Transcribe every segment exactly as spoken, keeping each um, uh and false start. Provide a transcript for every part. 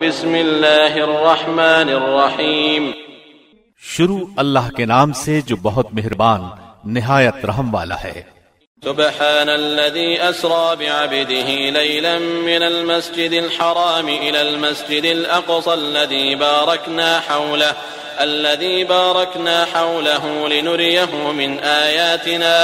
بسم اللہ الرحمن الرحیم، شروع اللہ کے نام سے جو بہت مہربان نہایت رحم والا ہے۔ سبحان الذي أسرى بعبده ليلا من المسجد الحرام إلى المسجد الأقصى الذي باركنا حوله الذي باركنا حوله لنريه من آياتنا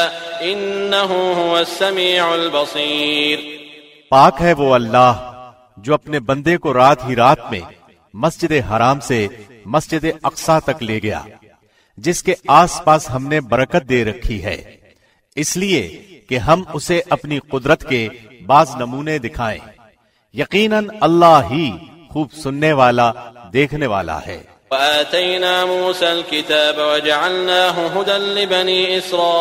إنه هو السميع البصير۔ پاک ہے وہ اللہ جو اپنے بندے کو رات ہی رات میں مسجد حرام سے مسجد اقصی تک لے گیا، جس کے آس پاس ہم نے برکت دے رکھی ہے، اس لیے کہ ہم اسے اپنی قدرت کے بعض نمونے دکھائیں۔ یقیناً اللہ ہی خوب سننے والا دیکھنے والا ہے۔ وآتينا موسى الكتاب وجعلناه هدى لبني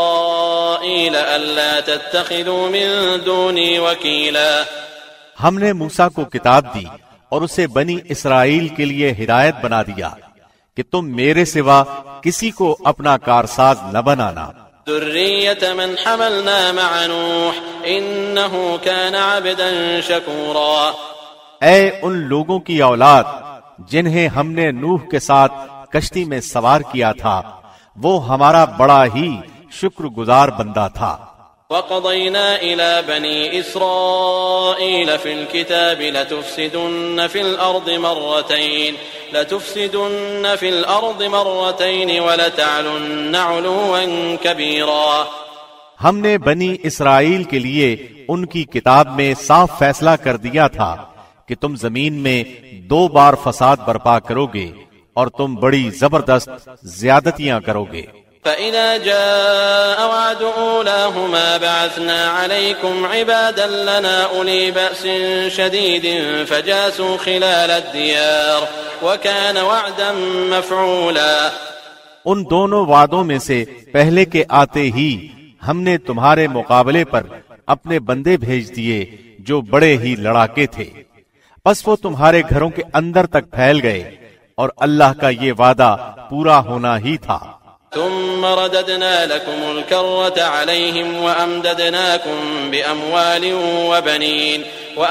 إسرائيل ألا تتخذوا من دوني وكيلا۔ ہم نے موسیٰ کو کتاب دی اور اسے بنی اسرائیل کے لیے ہدایت بنا دیا کہ تم میرے سوا کسی کو اپنا کارساز نہ بنانا۔ ذرية من حملنا مع نوح إنه كان عبدا شكورا۔ اے ان لوگوں کی اولاد جنہیں ہم نے نوح کے ساتھ کشتی میں سوار کیا تھا، وہ ہمارا بڑا ہی شکر گزار بندہ تھا۔ وَقَضَيْنَا إِلَى بَنِي إِسْرَائِيلَ فِي الْكِتَابِ لَتُفْسِدُنَّ فِي الْأَرْضِ مَرَّتَيْنِ لَتُفْسِدُنَّ فِي الْأَرْضِ مَرَّتَيْنِ وَلَتَعْلُنَّ عُلُوًّا كَبِيرًا۔ ہم نے بنی اسرائیل کے لیے ان کی کتاب میں صاف فیصلہ کر دیا تھا کہ تم زمین میں دو بار فساد برپا کرو گے اور تم بڑی زبردست زیادتیاں کرو گے۔ فَإِذَا جَاءَ وَعْدُ أُولَاهُمَا بَعَثْنَا عَلَيْكُمْ عِبَادًا لَنَا أُولِي بَأْسٍ شَدِيدٍ فَجَاسُوا خِلَالَ الدِّيَارِ وَكَانَ وَعْدًا مَفْعُولًا۔ ان دونوں وعدوں میں سے پہلے کے آتے ہی ہم نے تمہارے مقابلے پر اپنے بندے بھیج دیے جو بڑے ہی لڑاکے تھے، پس وہ تمہارے گھروں کے اندر تک پھیل گئے اور اللہ کا یہ وعدہ پورا ہونا ہی تھا۔ ثم رددنا لكم الكرة عليهم وأمددناكم بأموال وبنين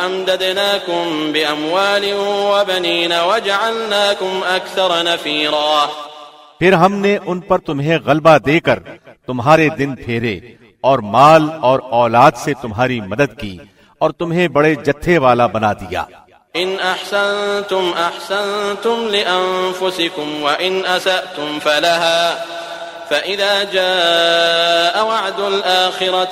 وأمددناكم بأموال وبنين وجعلناكم أكثر نفيرا۔ پھر ہم نے ان پر تمہیں غلبہ دے کر تمہارے دن پھیرے اور مال اور اولاد سے تمہاری مدد کی اور تمہیں بڑے جتھے والا بنا دیا۔ ان احسنتم احسنتم لانفسكم وان اسأتم فلها فإذا جاء وعد الآخرة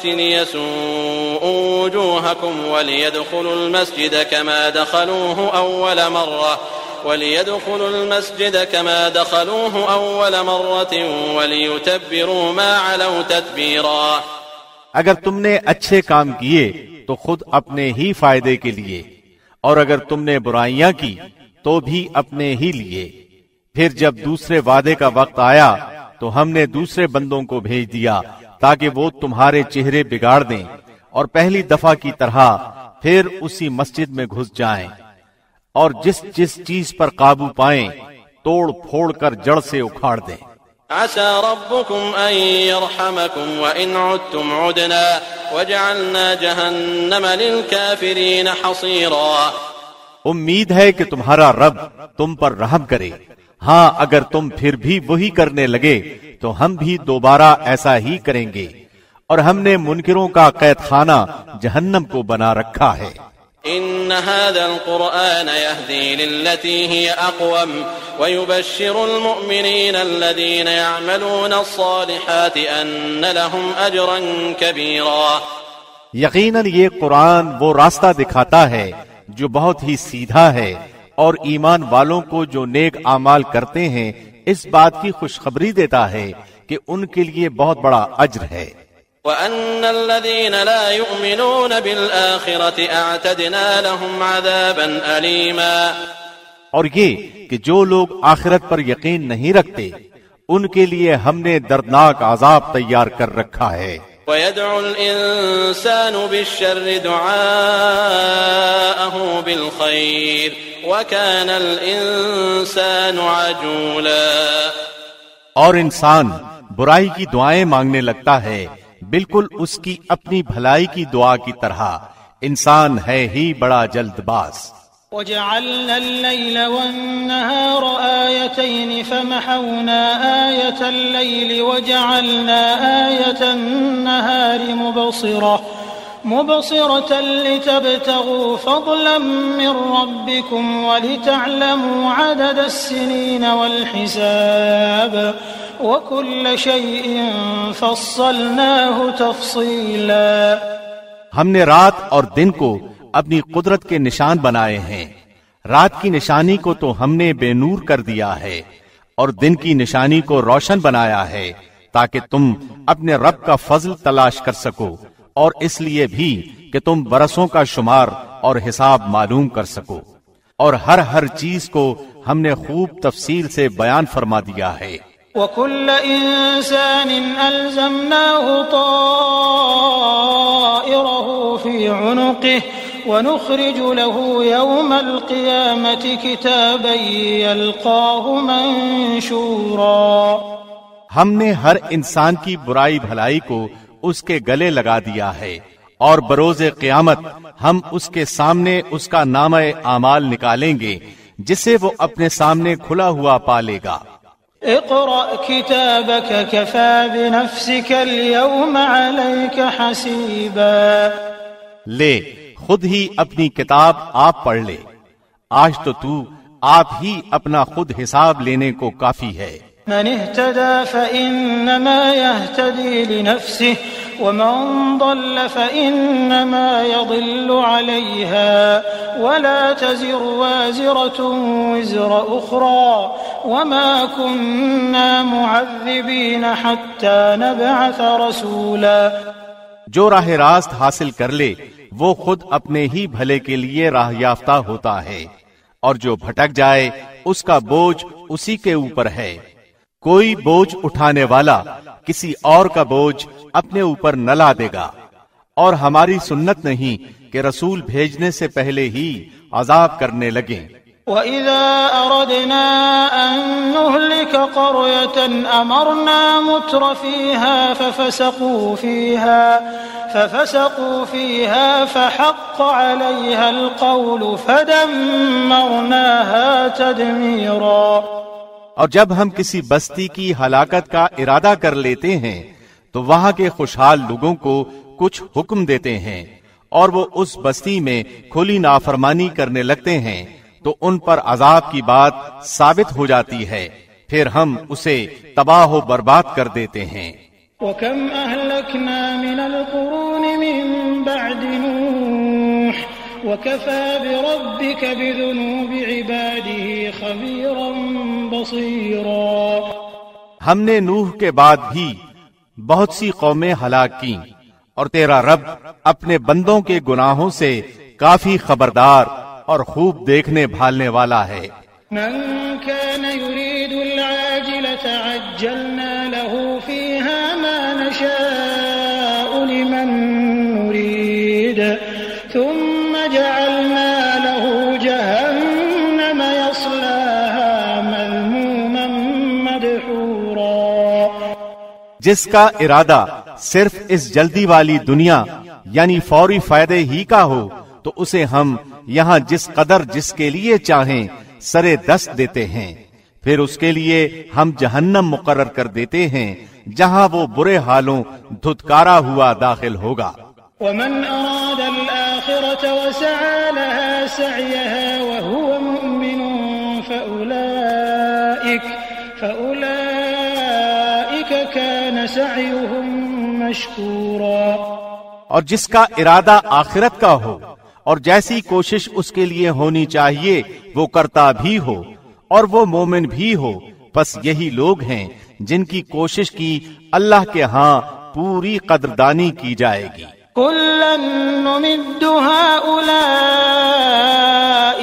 ليسوءوا وجوهكم وليدخلوا المسجد كما دخلوه أول مرة وليدخلوا المسجد كما دخلوه أول مرة وليتبروا ما علوا تتبيرا۔ اگر تم نے اچھے کام کیے تو خود اپنے ہی فائدے کے لیے، اور اگر تم نے برائیاں کی تو بھی اپنے ہی لیے۔ پھر جب دوسرے وعدے کا وقت آیا تو ہم نے دوسرے بندوں کو بھیج دیا تاکہ وہ تمہارے چہرے بگاڑ دیں اور پہلی دفعہ کی طرح پھر اسی مسجد میں گھس جائیں، اور جس جس چیز پر قابو پائیں توڑ پھوڑ کر جڑ سے اکھاڑ دیں۔ عسى ربكم أن يرحمكم وإن عدتم عدنا وجعلنا جهنم للكافرين حصيرا۔ امید ہے کہ تمہارا رب تم پر رحم کرے، ہاں اگر تم پھر بھی وہی کرنے لگے تو ہم بھی دوبارہ ایسا ہی کریں گے، اور ہم نے منکروں کا قید خانہ جہنم کو بنا رکھا ہے۔ ان هذا القرآن يهدي للتي هي اقوم ويبشر المؤمنين الذين يعملون الصالحات ان لهم اجرا كبيرا۔ یقیناً یہ قرآن وہ راستہ دکھاتا ہے جو بہت ہی سیدھا ہے، اور ایمان والوں کو جو نیک اعمال کرتے ہیں اس بات کی خوشخبری دیتا ہے کہ ان کے لیے بہت بڑا اجر ہے۔ وَأَنَّ الَّذِينَ لَا يُؤْمِنُونَ بِالْآخِرَةِ أَعْتَدْنَا لَهُمْ عَذَابًا أَلِيمًا۔ اور یہ کہ جو لوگ آخرت پر یقین نہیں رکھتے ان کے لیے ہم نے دردناک عذاب تیار کر رکھا ہے۔ وَيَدْعُ الْإِنسَانُ بِالشَّرِّ دُعَاءَهُ بِالْخَيْرِ وَكَانَ الْإِنسَانُ عَجُولًا۔ اور انسان برائی کی دعائیں مانگنے لگتا ہے بالکل اس کی اپنی بھلائی کی دعا کی طرح، انسان ہے ہی بڑا جلد باز۔ وجعلنا الليل والنهار آيتين فمحونا آية الليل وجعلنا آية النهار مبصرة مبصرة لتبتغوا فضلا من ربكم ولتعلموا عدد السنين والحساب وكل شيء فصلناه تفصيلا. ہم نے رات اور دن کو اپنی قدرت کے نشان بنائے ہیں. رات کی نشانی کو تو ہم نے بے نور کر دیا ہے اور دن کی نشانی کو روشن بنایا ہے تاکہ تم اپنے رب کا فضل تلاش کر سکو اور اس لیے بھی کہ تم برسوں کا شمار اور حساب معلوم کر سکو. اور ہر ہر چیز کو ہم نے خوب تفصیل سے بیان فرما دیا ہے. وَكُلَّ إِنسَانٍ أَلْزَمْنَاهُ طَائِرَهُ فِي عُنُقِهِ وَنُخْرِجُ لَهُ يَوْمَ الْقِيَامَةِ كِتَابًا يَلْقَاهُ مَنشُورًا. ہم نے ہر انسان کی برائی بھلائی کو اس کے گلے لگا دیا ہے اور بروز قیامت ہم اس کے سامنے اس کا نامہ اعمال نکالیں گے جسے وہ اپنے سامنے کھلا ہوا پالے گا. اقرأ كتابك كفى بنفسك اليوم عليك حسيبا. لے خود ہی اپنی کتاب آپ پڑھ لے. آج تو تو آپ ہی اپنا خود حساب لینے کو کافی ہے. من اهتدى فإنما يهتدي لنفسه ومن ضل فإنما يضل عليها ولا تزر وازرة وزر أخرى وما كنا معذبين حتى نبعث رسولا. جو راہ راست حاصل کر لے وہ خود اپنے ہی بھلے کے لیے راہ یافتہ ہوتا ہے اور جو بھٹک جائے اس کا بوجھ اسی کے اوپر ہے. کوئی بوجھ اٹھانے والا کسی اور کا بوجھ اپنے اوپر نہ لا دے گا اور ہماری سنت نہیں کہ رسول بھیجنے سے پہلے ہی عذاب کرنے لگیں. وَإِذَا أَرَدْنَا أَن نُهْلِكَ قَرْيَةً أَمَرْنَا مُتْرَ فِيهَا فَفَسَقُوا فِيهَا فَفَسَقُوا فِيهَا فَحَقَّ عَلَيْهَا الْقَوْلُ فَدَمَّرْنَاهَا تَدْمِيرًا. اور جب ہم کسی بستی کی ہلاکت کا ارادہ کر لیتے ہیں تو وہاں کے خوشحال لوگوں کو کچھ حکم دیتے ہیں اور وہ اس بستی میں کھلی نافرمانی کرنے لگتے ہیں تو ان پر عذاب کی بات ثابت ہو جاتی ہے، پھر ہم اسے تباہ و برباد کر دیتے ہیں. وَكَمْ أَهْلَكْنَا مِنَ الْقُرُونِ مِن بَعْدِ نُوحٍ وَكَفَى بِرَبِّكَ بِذُنُوبِ عِبَادِهِ خَبِيرًا بَصِيرًا. ہم نے نوح کے بعد بھی بہت سی قومیں ہلاک کی اور تیرا رب اپنے بندوں کے گناہوں سے کافی خبردار اور خوب دیکھنے بھالنے والا ہے. من كان يريد العاجلة عجلنا له فيها ما نشاء لمن نريد ثم جعلنا له جهنم يصلاها مذموما مدحورا. جس کا ارادہ صرف اس جلدی والی دنیا یعنی فوری فائدے ہی کا ہو تو اسے ہم یہاں جس قدر جس کے لیے چاہیں سرے دست دیتے ہیں، پھر اس کے لیے ہم جہنم مقرر کر دیتے ہیں جہاں وہ برے حالوں دھتکارا ہوا داخل ہوگا. ومن اراد الآخرة وسعى لها سعيها وهو مؤمن فأولئك فأولئك كان سعيهم مشكورا. اور جس کا ارادہ آخرت کا ہو اور جیسی کوشش اس کے لیے ہونی چاہیے وہ کرتا بھی ہو اور وہ مومن بھی ہو، بس یہی لوگ ہیں جن کی کوشش کی اللہ کے ہاں پوری قدردانی کی جائے گی. كُلًّا نُمِدُّ هَؤُلَاءِ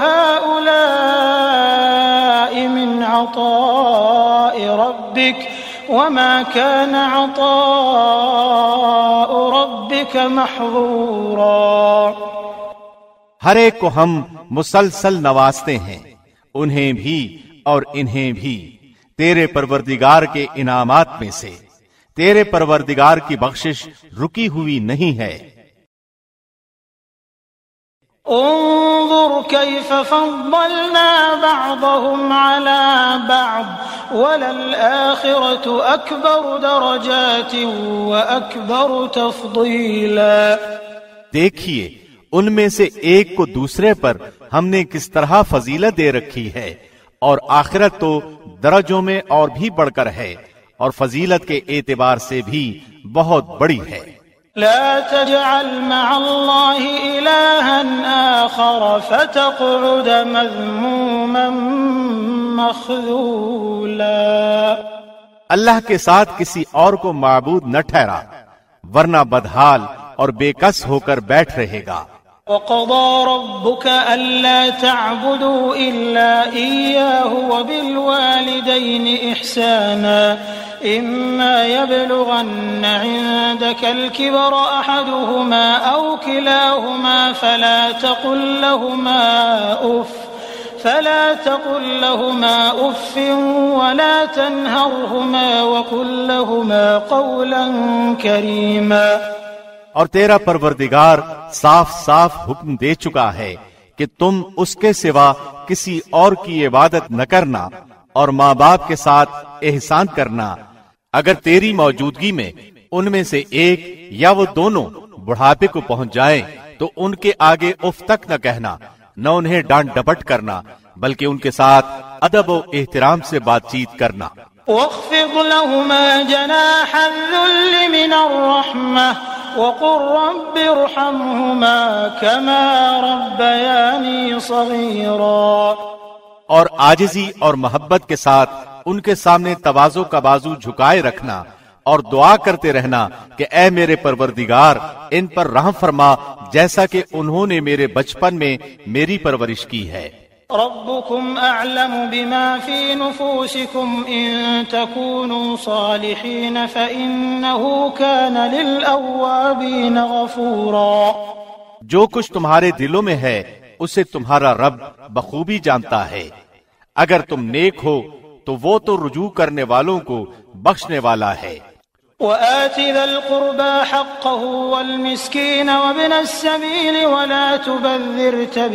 وَهَؤُلَاءِ مِنْ عَطَاءِ رَبِّكَ وَمَا كَانَ عَطَاءُ رَبِّكَ مَحْظُورًا. ہر ایک کو ہم مسلسل نوازتے ہیں، انہیں بھی اور انہیں بھی تیرے پروردگار کے انعامات میں سے. تیرے پروردگار کی بخشش رکی ہوئی نہیں ہے. انظر كيف فضلنا بعضهم على بعض وللآخرة أكبر درجات وأكبر تفضيلا۔ دیکھیے ان میں سے ایک کو دوسرے پر ہم نے کس طرح فضیلت دے رکھی ہے، اور آخرت تو درجوں میں اور بھی بڑھ کر ہے، اور فضیلت کے اعتبار سے بھی بہت بڑی ہے۔ لا تجعل مع الله إلها آخر فتقعد مذموما مخذولا۔ اللہ کے ساتھ کسی اور کو معبود نہ ٹھہرا، ورنہ بدحال اور بے کس ہو کر بیٹھ رہے گا۔ وقضى ربك ألا تعبدوا إلا إياه وبالوالدين إحسانا إما يبلغن عندك الكبر أحدهما أو كلاهما فلا تقل لهما أف فلا تقل لهما أف ولا تنهرهما وقل لهما قولا كريما۔ اور تیرا پروردگار صاف صاف حکم دے چکا ہے کہ تم اس کے سوا کسی اور کی عبادت نہ کرنا، اور ماں باپ کے ساتھ احسان کرنا۔ اگر تیری موجودگی میں ان میں سے ایک یا وہ دونوں بڑھاپے کو پہنچ جائیں تو ان کے آگے اف تک نہ کہنا، نہ انہیں ڈانٹ ڈپٹ کرنا، بلکہ ان کے ساتھ ادب و احترام سے بات چیت کرنا۔ واخفض لهما جناح الذل من الرحمة وقل رب ارحمهما كما ربياني صغيرا۔ اور عاجزی اور محبت کے ساتھ ان کے سامنے تواضع کا بازو جھکائے رکھنا، اور دعا کرتے رہنا کہ اے میرے پروردگار ان پر رحم فرما جیسا کہ انہوں نے میرے بچپن میں میری پرورش کی ہے۔ ربكم أعلم بما في نفوسكم إن تكونوا صالحين فإنه كان للأوابين غفورا۔ جو کچھ تمہارے دلوں میں ہے اسے تمہارا رب بخوبی جانتا ہے، اگر تم نیک ہو تو وہ تو رجوع کرنے والوں کو بخشنے والا ہے۔ وآت ذا القربى حقه والمسكين وابن السبيل ولا تبذر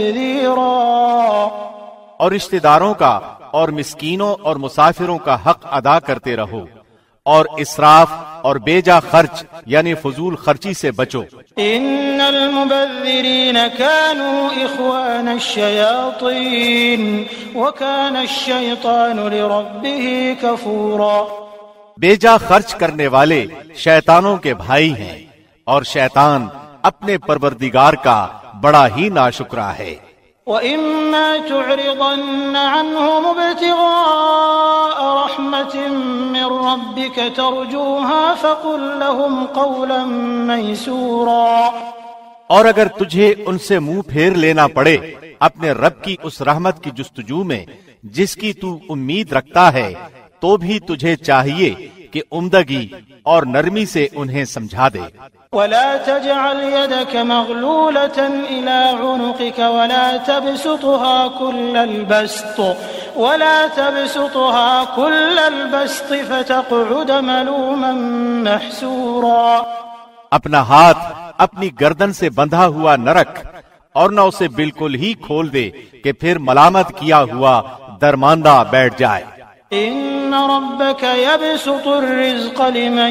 تبذيرا۔ اور رشتہ داروں کا اور مسکینوں اور مسافروں کا حق ادا کرتے رہو، اور اسراف اور بیجا خرچ یعنی فضول خرچی سے بچو۔ ان المبذرین كانوا اخوان الشیاطین وكان الشیطان لربه کفورا۔ بیجا خرچ کرنے والے شیطانوں کے بھائی ہیں، اور شیطان اپنے پروردگار کا بڑا ہی ناشکرا ہے۔ وَإِمَّا تُعْرِضَنَّ عَنْهُمُ ابْتِغَاءَ رَحْمَةٍ مِّن رَّبِّكَ تَرْجُوهَا فَقُل لَّهُمْ قَوْلًا مَّيْسُورًا۔ اور اگر تجھے ان سے منہ پھیر لینا پڑے اپنے رب کی اس رحمت کی جستجو میں جس کی تو امید رکھتا ہے، تو بھی تجھے چاہیے کہ عمدگی اور نرمی سے انہیں سمجھا دے۔ ولا تجعل يدك مغلولة إلى عنقك ولا تبسطها كل البسط ولا تبسطها كل البسط فتقعد ملوما محسورا۔ اپنا ہاتھ اپنی گردن سے بندھا ہوا نہ رکھ، اور نہ اسے بالکل ہی کھول دے کہ پھر ملامت کیا ہوا درماندہ بیٹھ جائے۔ ان ربك يبسط الرزق لمن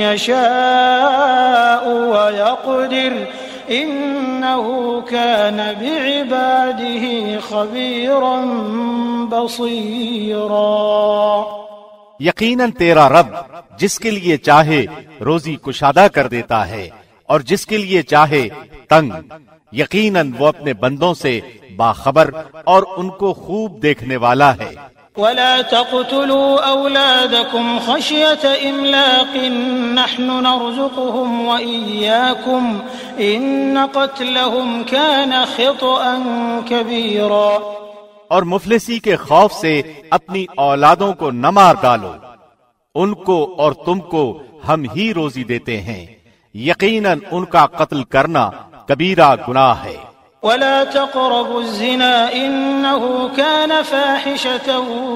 يشاء ويقدر انه كان بعباده خبيرا بصيرا۔ یقیناً تیرا رب جس کے لیے چاہے روزی کشادہ کر دیتا ہے، اور جس کے لیے چاہے تنگ۔ یقیناً وہ اپنے بندوں سے باخبر اور ان کو خوب دیکھنے والا ہے۔ ولا تقتلوا أولادكم خشية إملاق نحن نرزقهم وإياكم إن قتلهم كان خطأ كبيرا۔ اور مفلسی کے خوف سے اپنی اولادوں کو نہ مار ڈالو، ان کو اور تم کو ہم ہی روزی دیتے ہیں، یقیناً ان کا قتل کرنا کبیرہ گناہ ہے۔ ولا تقربوا الزنا إنه كان فاحشة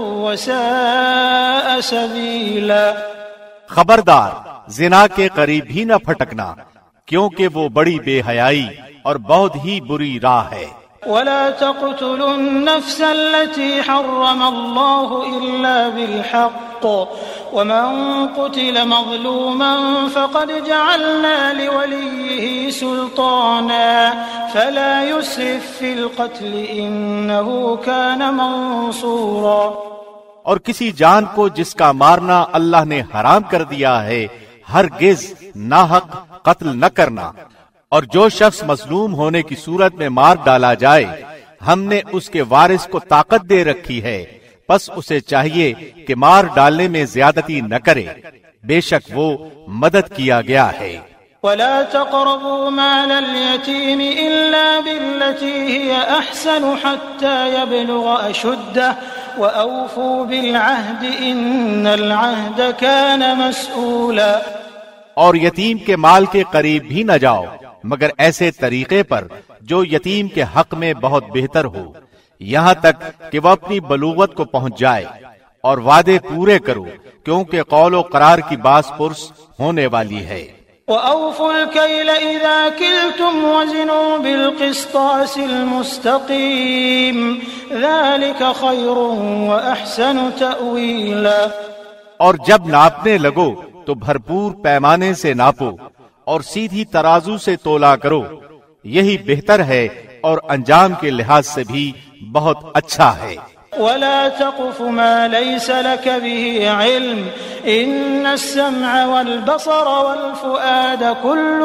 وساء سبيلا۔ خبردار زنا کے قریب بھی نہ پھٹکنا، کیونکہ وہ بڑی بے حیائی اور بہت ہی بری راہ ہے۔ ولا تقتلوا النفس التي حرم الله إلا بالحق ومن قتل مظلوما فقد جعلنا لوليه سلطانا فلا يسرف في القتل إنه كان منصورا۔ اور کسی جان کو جس کا مارنا اللہ نے حرام کر دیا ہے ہرگز ناحق قتل نہ کرنا، اور جو شخص مظلوم ہونے کی صورت میں مار ڈالا جائے ہم نے اس کے وارث کو طاقت دے رکھی ہے، پس اسے چاہیے کہ مار ڈالنے میں زیادتی نہ کرے، بے شک وہ مدد کیا گیا ہے۔ ولا تقربوا مال اليتيم إلا بالتي هي أحسن حتى يبلغ أشده وأوفوا بالعهد إن العهد كان مسؤولا۔ اور یتیم کے مال کے قریب بھی نہ جاؤ مگر ایسے طریقے پر جو یتیم کے حق میں بہت بہتر ہو، یہاں تک کہ وہ اپنی بلوغت کو پہنچ جائے، اور وعدے پورے کرو کیونکہ قول و قرار کی باس پرس ہونے والی ہے۔ وَأَوْفُوا الْكَيْلَ إِذَا كِلْتُمْ وَزِنُوا بِالْقِسْطَاسِ الْمُسْتَقِيمِ ذَلِكَ خَيْرٌ وَأَحْسَنُ تَأْوِيلًا۔ اور جب ناپنے لگو تو بھرپور پیمانے سے ناپو اور سیدھی ترازو سے تولا کرو، یہی بہتر ہے اور انجام کے لحاظ سے بھی بہت اچھا ہے۔ ولا تقف ما ليس لك به علم إن السمع والبصر والفؤاد كل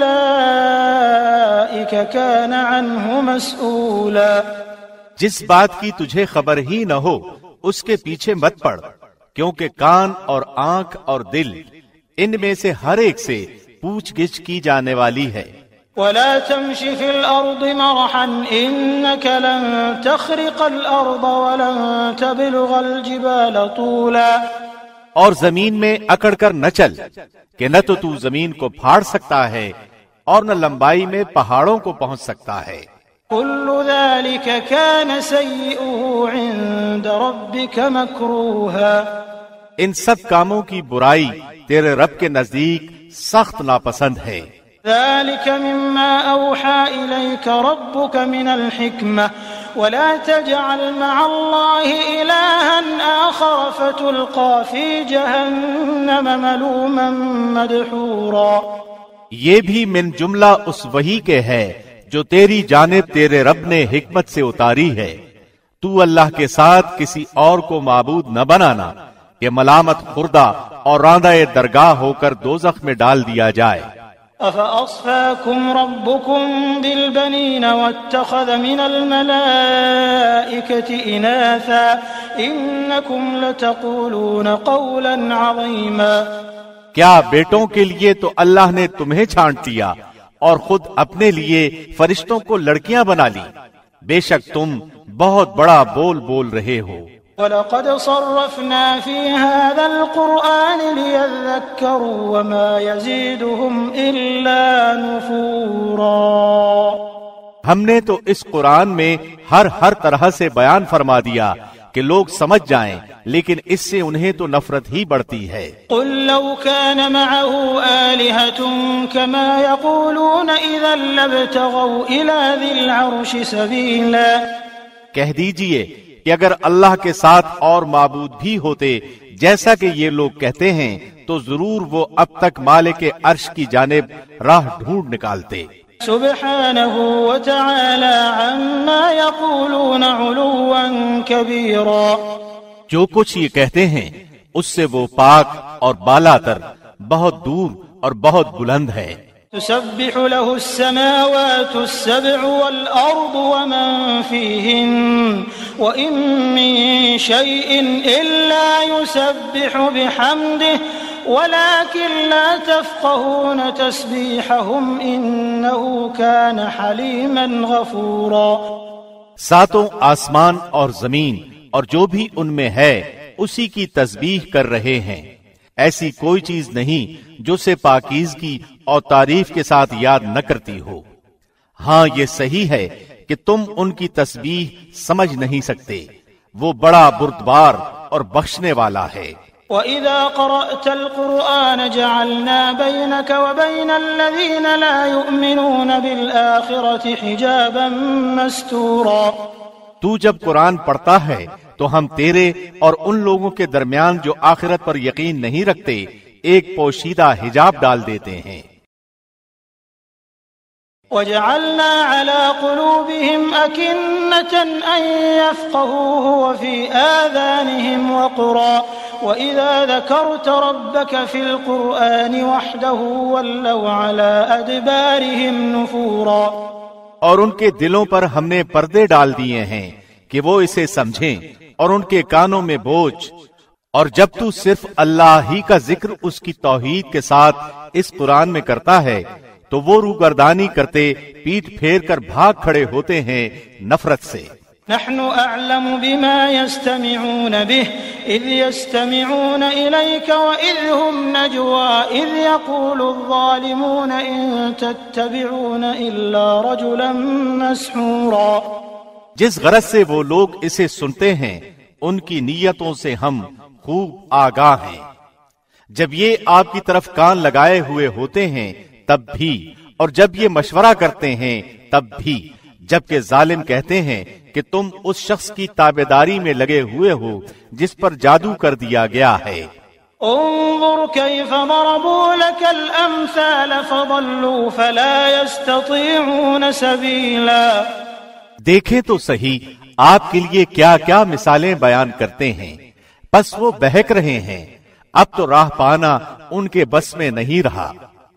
أولئك كان عنه مسؤولا۔ جس بات کی تجھے خبر ہی نہ ہو اس کے پیچھے مت پڑ، کیونکہ کان اور آنکھ اور دل ان میں سے ہر ایک سے پوچھ گچھ کی جانے والی ہے۔ ولا تمش في الأرض مرحا إنك لن تخرق الأرض ولن تبلغ الجبال طولا۔ اور زمین میں اکڑ کر نہ چل کہ نہ تو تو زمین کو پھاڑ سکتا ہے اور نہ لمبائی میں پہاڑوں کو پہنچ سکتا ہے۔ كل ذلك كان سيئه عند ربك مكروها۔ ان سب کاموں کی برائی تیرے رب کے نزدیک سخت ناپسند ہے۔ ذلك مما أوحى إليك ربك من الحكمة ولا تجعل مع الله إلها آخر فتلقى في جهنم ملوما مدحورا۔ یہ بھی من جملہ اس وحی کے ہے جو تیری جانب تیرے رب نے حکمت سے اتاری ہے، تو اللہ کے ساتھ کسی اور کو معبود نہ بنانا کہ ملامت خوردہ اور راندہ درگاہ ہو کر دوزخ میں ڈال دیا جائے۔ أفأصفاكم ربكم بالبنين واتخذ من الملائكة إناثا إنكم لتقولون قولا عظيما۔ کیا بیٹوں کے لیے تو اللہ نے تمہیں چھانٹ لیا اور خود اپنے لیے فرشتوں کو لڑکیاں بنا لی، بے شک تم بہت بڑا بول بول رہے ہو۔ وَلَقَدْ صَرَّفْنَا فِي هَذَا الْقُرْآنِ لِيَذَّكَّرُوا وَمَا يَزِيدُهُمْ إِلَّا نُفُورًا۔ ہم نے تو اس قرآن میں ہر ہر طرح سے بیان فرما دیا کہ لوگ سمجھ جائیں، لیکن اس سے انہیں تو نفرت ہی بڑھتی ہے۔ قُل لَّوْ كَانَ مَعَهُ آلِهَةٌ كَمَا يَقُولُونَ إِذًا لَّابْتَغَوْا إِلَىٰ ذِي الْعَرْشِ سَبِيلًا۔ کہہ دیجئے کہ اگر اللہ کے ساتھ اور معبود بھی ہوتے جیسا کہ یہ لوگ کہتے ہیں تو ضرور وہ اب تک مالک عرش کی جانب راہ ڈھونڈ نکالتے۔ سبحانہ وتعالی عما یقولون علوا کبیرا۔ جو کچھ یہ کہتے ہیں اس سے وہ پاک اور بالا تر، بہت دور اور بہت بلند ہے۔ تسبح له السماوات السبع والأرض ومن فيهن وإن من شيء إلا يسبح بحمده ولكن لا تفقهون تسبيحهم إنه كان حليما غفورا۔ ساتوں آسمان اور زمین اور جو بھی ان میں ہے اسی کی تسبیح کر رہے ہیں، ایسی کوئی چیز نہیں جو سے پاکیزگی اور تعریف کے ساتھ یاد نہ کرتی ہو۔ ہاں یہ صحیح ہے کہ تم ان کی تسبیح سمجھ نہیں سکتے، وہ بڑا بردبار اور بخشنے والا ہے۔ وَإِذَا قَرَأْتَ الْقُرْآنَ جَعَلْنَا بَيْنَكَ وَبَيْنَ الَّذِينَ لَا يُؤْمِنُونَ بِالْآخِرَةِ حِجَابًا مَسْتُورًا۔ تو جب قرآن پڑھتا ہے تو ہم تیرے اور ان لوگوں کے درمیان جو آخرت پر یقین نہیں رکھتے ایک پوشیدہ حجاب ڈال دیتے ہیں۔ وَجَعَلْنَا عَلَى قُلُوبِهِمْ أَكِنَّةً أَن يَفْقَهُوهُ وَفِي آذَانِهِمْ وَقْرًا وَإِذَا ذَكَرْتَ رَبَّكَ فِي الْقُرْآنِ وَحْدَهُ وَلَّوْا عَلَى أَدْبَارِهِمْ نُفُورًا۔ اور ان کے دلوں پر ہم نے پردے ڈال دیے ہیں کہ وہ اسے سمجھیں، اور ان کے کانوں میں بوجھ، اور جب تو صرف اللہ ہی کا ذکر اس کی توحید کے ساتھ اس قرآن میں کرتا ہے تو وہ روگردانی کرتے پیٹ پھیر کر بھاگ کھڑے ہوتے ہیں نفرت سے۔ نحن اعلم بما يستمعون به اذ يستمعون اليك واذ هم نجوى اذ يقول الظالمون ان تتبعون الا رجلا مسحورا۔ جس غرض سے وہ لوگ اسے سنتے ہیں ان کی نیتوں سے ہم خوب آگاہ ہیں۔ جب یہ آپ کی طرف کان لگائے ہوئے ہوتے ہیں تب بھی، اور جب یہ مشورہ کرتے ہیں تب بھی، جبکہ ظالم کہتے ہیں کہ تم اس شخص کی تابعداری میں لگے ہوئے ہو جس پر جادو کر دیا گیا ہے۔ انظر كيف ضربوا لك الامثال فضلوا فلا يستطيعون سبيلا۔ دیکھے تو صحیح آپ کے لیے کیا کیا مثالیں بیان کرتے ہیں، بس وہ بہک رہے ہیں، اب تو راہ پانا ان کے بس میں نہیں رہا۔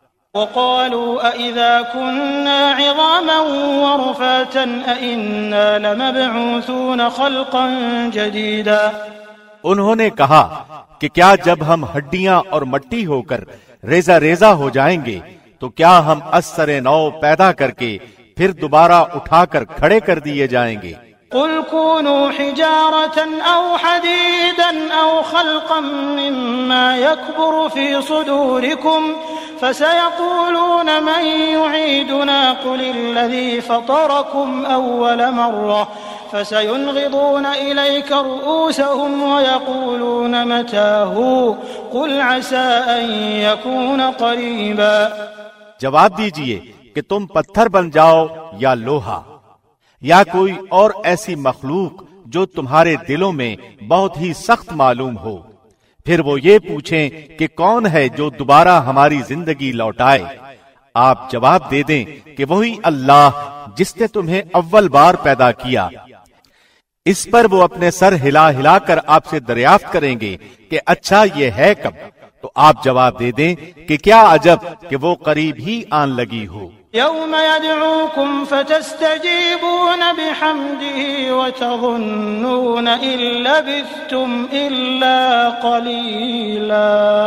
وقالوا أَإِذَا كُنَّا عِظَامًا وَرُفَاتًا أَإِنَّا لَمَبْعُوثُونَ خَلْقًا جَدِيدًا۔ انہوں نے کہا کہ کیا جب ہم ہڈیاں اور مٹی ہو کر ریزہ ریزہ ہو جائیں گے تو کیا ہم اثر نو پیدا کر کے پھر دوبارہ اٹھا کر کھڑے کر دیے جائیں گے۔ قل كونوا حجارة أو حديدا أو خلقا مما يكبر في صدوركم فسيقولون من يعيدنا قل الذي فطركم أول مرة فسينغضون إليك رؤوسهم ويقولون متى قل عسى أن يكون قريبا۔ جواب دیجئے کہ تم پتھر بن جاؤ یا لوہا یا کوئی اور ایسی مخلوق جو تمہارے دلوں میں بہت ہی سخت معلوم ہو، پھر وہ یہ پوچھیں کہ کون ہے جو دوبارہ ہماری زندگی لوٹائے۔ آپ جواب دے دیں کہ وہی اللہ جس نے تمہیں اول بار پیدا کیا۔ اس پر وہ اپنے سر ہلا ہلا کر آپ سے دریافت کریں گے کہ اچھا یہ ہے کب؟ تو آپ جواب دے دیں کہ کیا عجب کہ وہ قریب ہی آن لگی ہو۔ يوم يدعوكم فتستجيبون بحمده وتظنون إن لبثتم إلا قليلا۔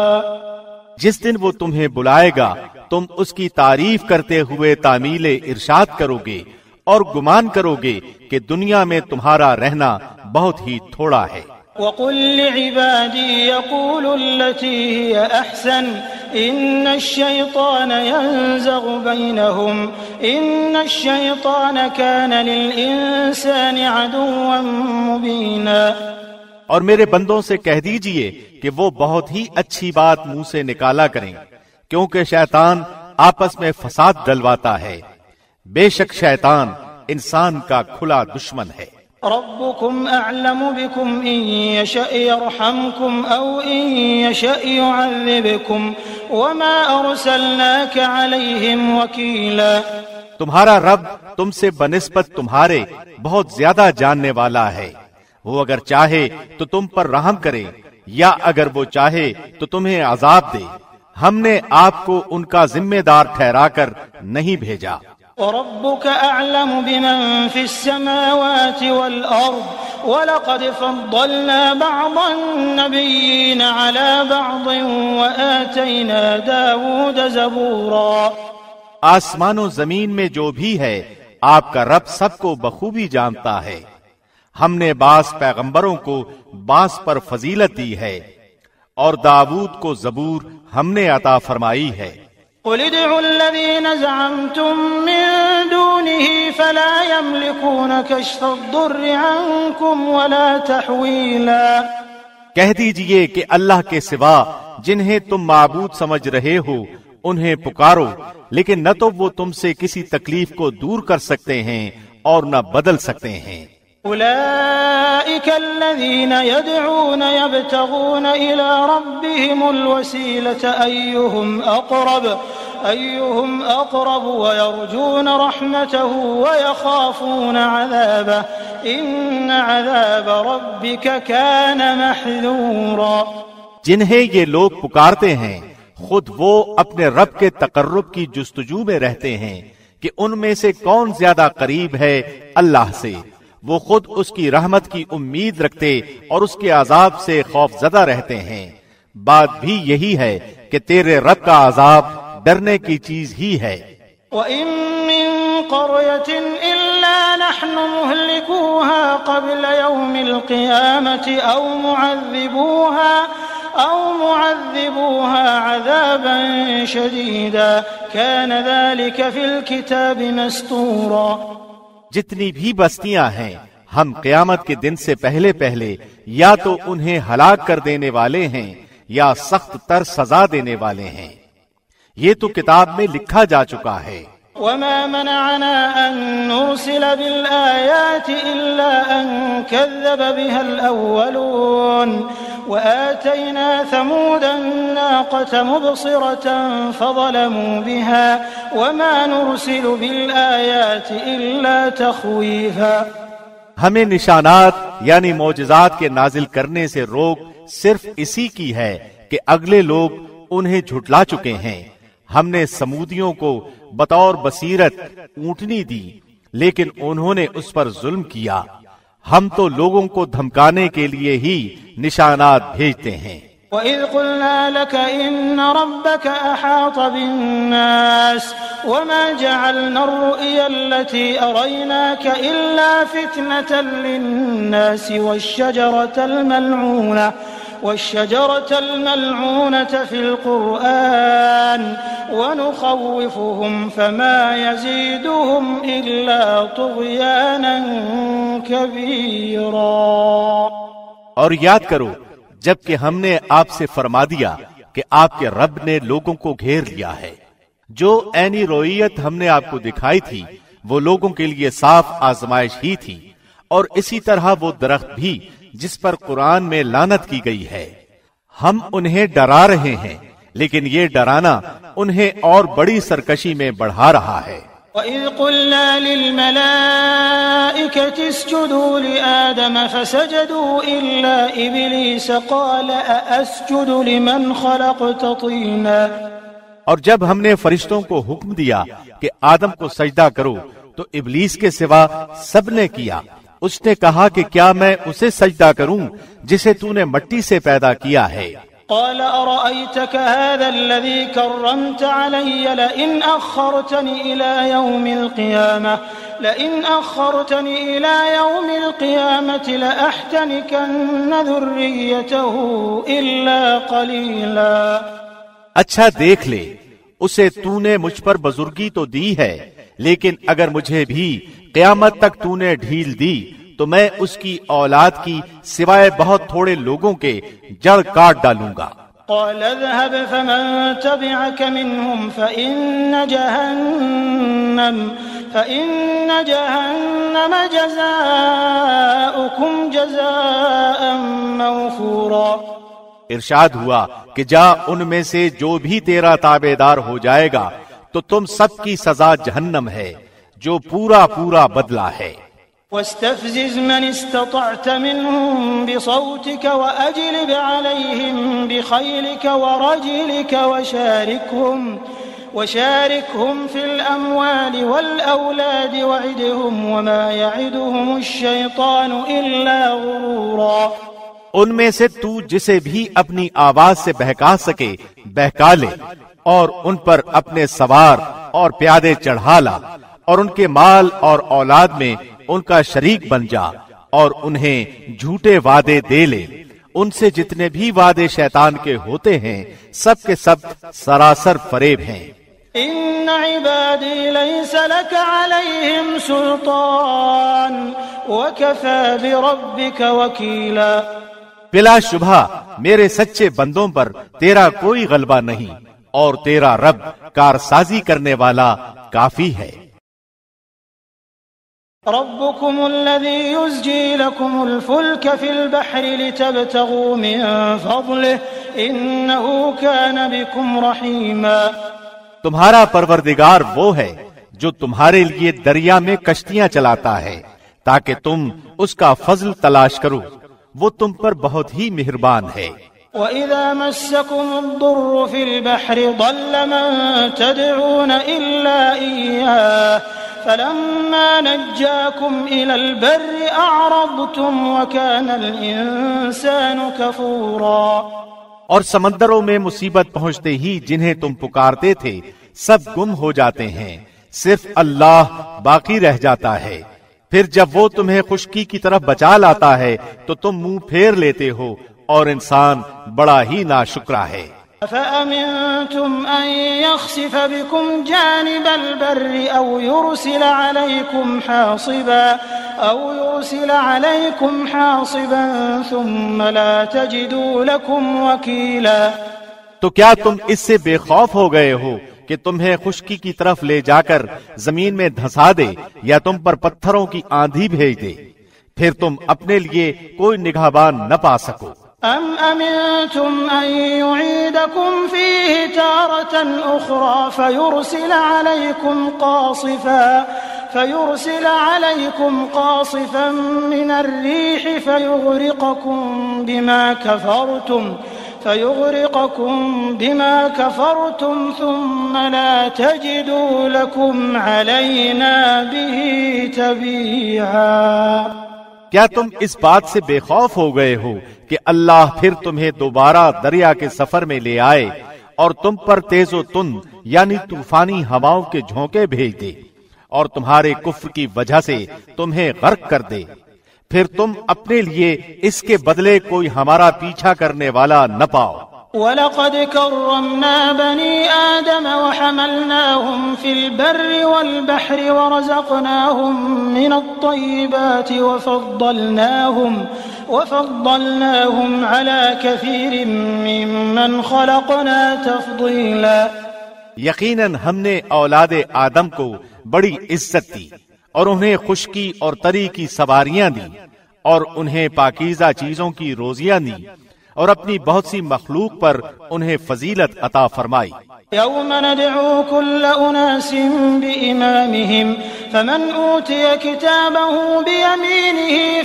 جس دن وہ تمہیں بلائے گا تم اس کی تعریف کرتے ہوئے تعمیل ارشاد کرو گے اور گمان کرو گے کہ دنیا میں تمہارا رہنا بہت ہی تھوڑا ہے۔ وَقُلْ لِعِبَادِي يَقُولُوا الَّتِي هِيَ أَحْسَنُ إِنَّ الشَّيْطَانَ يَنزَغُ بَيْنَهُمْ إِنَّ الشَّيْطَانَ كَانَ لِلْإِنسَانِ عَدُوًّا مُبِينًا۔ اور میرے بندوں سے کہہ دیجئے کہ وہ بہت ہی اچھی بات منہ سے نکالا کریں، کیونکہ شیطان آپس میں فساد ڈلواتا ہے۔ بے شک شیطان انسان کا کھلا دشمن ہے۔ ربكم أعلم بكم إن يشأ يرحمكم أو إن يشأ يعذبكم وما أرسلناك عليهم وكيلا۔ تمہارا رب تم سے بنسبت تمہارے بہت زیادہ جاننے والا ہے، وہ اگر چاہے تو تم پر رحم کرے یا اگر وہ چاہے تو تمہیں عذاب دے، ہم نے آپ کو ان کا ذمہ دار ٹھہرا کر نہیں بھیجا۔ وَرَبُّكَ أَعْلَمُ بِمَن فِي السَّمَاوَاتِ وَالْأَرْضِ وَلَقَدْ فَضَّلْنَا بَعْضَ النَّبِيِّينَ عَلَى بَعْضٍ وَآتَيْنَا دَاوُودَ زَبُورًا۔ آسمان و زمین میں جو بھی ہے آپ کا رب سب کو بخوبی جانتا ہے۔ ہم نے بعض پیغمبروں کو بعض پر فضیلت دی ہے اور داؤد کو زبور ہم نے عطا فرمائی ہے۔ قل ادعوا الذين زعمتم من دونه فلا يملكون كشف الضر عنكم ولا تحويلا۔ کہہ دیجئے کہ اللہ کے سوا جنہیں تم معبود سمجھ رہے ہو انہیں پکارو، لیکن نہ تو وہ تم سے کسی تکلیف کو دور کر سکتے ہیں اور نہ بدل سکتے ہیں۔ أولئك الذين يدعون يبتغون إلى ربهم الوسيلة أيهم أقرب أيهم أقرب ويرجون رحمته ويخافون عذابه إن عذاب ربك كان محذورا۔ جنہیں یہ لوگ پکارتے ہیں خود وہ اپنے رب کے تقرب کی جستجو میں رہتے ہیں کہ ان میں سے کون زیادہ قریب ہے اللہ سے، وہ خود اس کی رحمت کی امید رکھتے اور اس کے عذاب سے خوف زدہ رہتے ہیں۔ بات بھی یہی ہے کہ تیرے رب کا عذاب ڈرنے کی چیز ہی ہے۔ وَإِن مِّن قَرْيَةٍ إِلَّا نَحْنُ مُهْلِكُوهَا قَبْلَ يَوْمِ الْقِيَامَةِ أَوْ مُعَذِّبُوهَا أَوْ مُعَذِّبُوهَا عَذَابًا شَدِيدًا كَانَ ذَلِكَ فِي الْكِتَابِ مَسْطُورًا۔ جتنی بھی بستیاں ہیں ہم قیامت کے دن سے پہلے پہلے یا تو انہیں ہلاک کر دینے والے ہیں یا سخت تر سزا دینے والے ہیں، یہ تو کتاب میں لکھا جا چکا ہے۔ وما منعنا أن نرسل بالآيات إلا أن كذب بها الأولون وآتينا ثمود الناقة مبصرة فظلموا بها وما نرسل بالآيات إلا تخويفا۔ ہمیں نشانات یعنی معجزات کے نازل کرنے سے روک صرف اسی کی ہے کہ اگلے لوگ انہیں جھٹلا چکے ہیں۔ ہم نے سمودیوں کو بطور بصیرت اونٹنی دی لیکن انہوں نے اس پر ظلم کیا۔ ہم تو لوگوں کو دھمکانے کے لیے ہی نشانات بھیجتے ہیں۔ وَإِذْ قُلْنَا لَكَ إِنَّ رَبَّكَ أَحَاطَ بِالنَّاسِ وَمَا جَعَلْنَا الرُّؤْيَا الَّتِي أَرَيْنَاكَ إِلَّا فِتْنَةً لِلنَّاسِ وَالشَّجَرَةَ الْمَلْعُونَةَ والشجرة الملعونة في القرآن ونخوفهم فما يزيدهم إلا طغيانا كبيرا۔ اور یاد کرو جب کہ ہم نے آپ سے فرما دیا کہ آپ کے رب نے لوگوں کو گھیر لیا ہے، جو عینی رویت ہم نے آپ کو دکھائی تھی وہ لوگوں کے لیے صاف آزمائش ہی تھی، اور اسی طرح وہ درخت بھی جس پر قرآن میں لعنت کی گئی ہے۔ ہم انہیں ڈرا رہے ہیں لیکن یہ ڈرانا انہیں اور بڑی سرکشی میں بڑھا رہا ہے۔ وَإِذْ قُلْنَا لِلْمَلَائِكَةِ اسْجُدُوا لِآدَمَ فَسَجَدُوا إِلَّا إِبْلِيسَ قَالَ أَأَسْجُدُ لِمَنْ خَلَقْتَ طِينًا۔ اور جب ہم نے فرشتوں کو حکم دیا کہ آدم کو سجدہ کرو تو ابلیس کے سوا سب نے کیا۔ اس نے کہا کہ کیا میں اسے سجدہ کروں جسے تو نے مٹی سے پیدا کیا ہے۔ قال أرأيتك هذا الذي كرمت علي لئن أخرتني إلى يوم القيامة لئن أخرتني إلى يوم القيامة لأحتنكن ذريته إلا قليلا۔ اچھا دیکھ لے، اسے تو نے مجھ پر بزرگی تو دی ہے لیکن اگر مجھے بھی قیامت تک تو نے ڈھیل دی تو میں اس کی اولاد کی سوائے بہت تھوڑے لوگوں کے جڑ کاٹ ڈالوں گا۔ قال اذهب فمن تبعك منهم فإن جهنم فإن جهنم جزاؤكم جزاء موفورا۔ ارشاد ہوا کہ جا ان میں سے جو بھی تیرا تابعدار ہو جائے گا تو تم سب کی سزا جہنم ہے جو پورا پورا بدلہ ہے۔ واستفزز من استطعت منهم بصوتك وأجلب عليهم بخيلك ورجلك وشاركهم وشاركهم في الأموال والأولاد وعدهم وما يعدهم الشيطان إلا غرورا۔ ان میں سے تو جسے بھی اپنی آواز سے بہکا سکے بہکا لے اور ان پر اپنے سوار اور پیادے چڑھا لا اور ان کے مال اور اولاد میں ان کا شریک بن جا اور انہیں جھوٹے وعدے دے لے۔ ان سے جتنے بھی وعدے شیطان کے ہوتے ہیں سب کے سب سراسر فریب ہیں۔ ان عبادی لیس لک علیہم سلطان وکفی بربک وکیلا۔ بلا شبہ میرے سچے بندوں پر تیرا کوئی غلبہ نہیں، اور تیرا رب کارسازی کرنے والا کافی ہے۔ ربكم الذي يزجي لكم الفلك في البحر لتبتغوا من فضله إنه كان بكم رحيما۔ تمہارا پروردگار وہ ہے جو تمہارے لیے دریا میں کشتیاں چلاتا ہے تاکہ تم اس کا فضل تلاش کرو، وہ تم پر بہت ہی مہربان ہے۔ وَإِذَا مَسَّكُمُ الضُّرُّ فِي الْبَحْرِ ضَلَّ مَن تَدْعُونَ إِلَّا إِيَّاهُ فَلَمَّا نَجَّاكُمْ إِلَى الْبَرِّ أَعْرَضْتُمْ وَكَانَ الْإِنسَانُ كَفُورًا۔ اور سمندروں میں مصیبت پہنچتے ہی جنہیں تم پکارتے تھے سب گم ہو جاتے ہیں، صرف اللہ باقی رہ جاتا ہے۔ پھر جب وہ تمہیں خشکی کی طرف بچا لاتا ہے تو تم منہ پھیر لیتے ہو، اور انسان بڑا ہی ناشکرا ہے۔ أَفَأَمِنْتُمْ أَنْ يَخْسِفَ بِكُمْ جَانِبَ الْبَرِّ أَوْ يُرْسِلَ عَلَيْكُمْ حَاصِبًا أَوْ يُرْسِلَ عَلَيْكُمْ حَاصِبًا ثُمَّ لَا تَجِدُوا لَكُمْ وَكِيلًا۔ تو کیا تم اس سے بے خوف ہو گئے ہو کہ تمہیں خشکی کی طرف لے جا کر زمین میں دھسا دے یا تم پر پتھروں کی آندھی بھیج دے، پھر تم اپنے لیے کوئی نگہبان نہ پا سکو۔ أَمْ أَمِنْتُمْ أَنْ يُعِيدَكُمْ فِيهِ تَارَةً أُخْرَى فَيُرْسِلَ عَلَيْكُمْ قَاصِفًا فَيُرْسِلَ عَلَيْكُمْ قَاصِفًا مِنَ الرِّيحِ فَيُغْرِقَكُمْ بِمَا كَفَرْتُمْ فَيُغْرِقَكُمْ بِمَا كَفَرْتُمْ ثُمَّ لَا تَجِدُوا لَكُمْ عَلَيْنَا بِهِ تَبِيعًا۔ کیا تم اس بات سے بے خوف ہو گئے ہو کہ اللہ پھر تمہیں دوبارہ دریا کے سفر میں لے آئے اور تم پر تیز و تند یعنی طوفانی ہواؤں کے جھونکے بھیج دے اور تمہارے کفر کی وجہ سے تمہیں غرق کر دے، پھر تم اپنے لیے اس کے بدلے کوئی ہمارا پیچھا کرنے والا نہ پاؤ۔ وَلَقَدْ كَرَّمْنَا بَنِي آدَمَ وَحَمَلْنَاهُمْ فِي الْبَرِّ وَالْبَحْرِ وَرَزَقْنَاهُمْ مِنَ الطَّيِّبَاتِ وَفَضَّلْنَاهُمْ وَفَضَّلْنَاهُمْ عَلَى كَثِيرٍ مِّمَّنْ خَلَقْنَا تَفْضِيلًا۔ یقیناً ہم نے اولاد آدم کو بڑی عزت دی اور انہیں خشکی اور تری کی سواریاں دی اور انہیں پاکیزہ چیزوں کی روزیاں دی اور اپنی بہت سی مخلوق پر انہیں فضیلت عطا فرمائی۔ یوم ندعو کل اناس بإمامهم فمن اوتی کتابه بیمینه